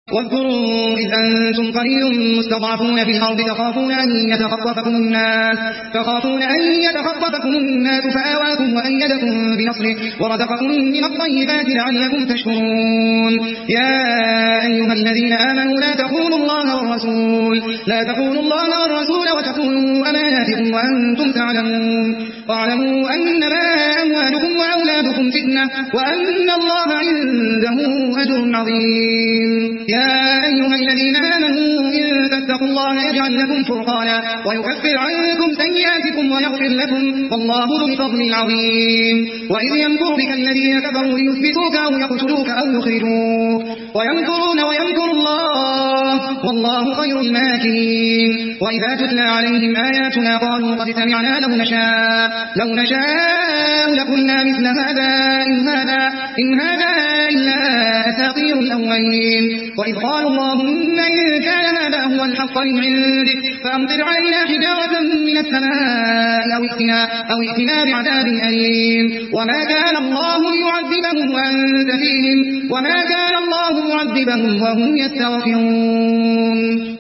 واذكروا إذ أنتم قليل مستضعفون في الأرض تخافون أن يتخطفكم الناس فآواكم وأيدكم بنصره ورزقكم من الطيبات لعلكم تشكرون. يا أيها الذين آمنوا لا تخونوا الله والرسول وتخونوا أماناتكم وأنتم تعلمون. واعلموا أنما أموالكم وأولادكم فتنة وأن الله عنده أجر عظيم. يا أيها الذين آمنوا إن تتقوا الله يجعل لكم فرقانا ويكفر عنكم سيئاتكم ويغفر لكم والله ذو الفضل العظيم. وإذ يمكر بك الذين كفروا ليثبتوك أو يقتلوك أو يخرجوك ويمكرون ويمكر الله والله خير الماكرين. وإذا تتلى عليهم آياتنا قالوا قد سمعنا لو نشاء لقلنا مثل هذا إن هذا إلا أساطير الأولين. وإذ قالوا اللهم إن كان هذا هو الحق من عندك فأمطر علينا حجارة من السماء أو ائتنا بعذاب أليم. وما كان الله ليعذبهم وأنت فيهم وما كان الله معذبهم وهم يستغفرون.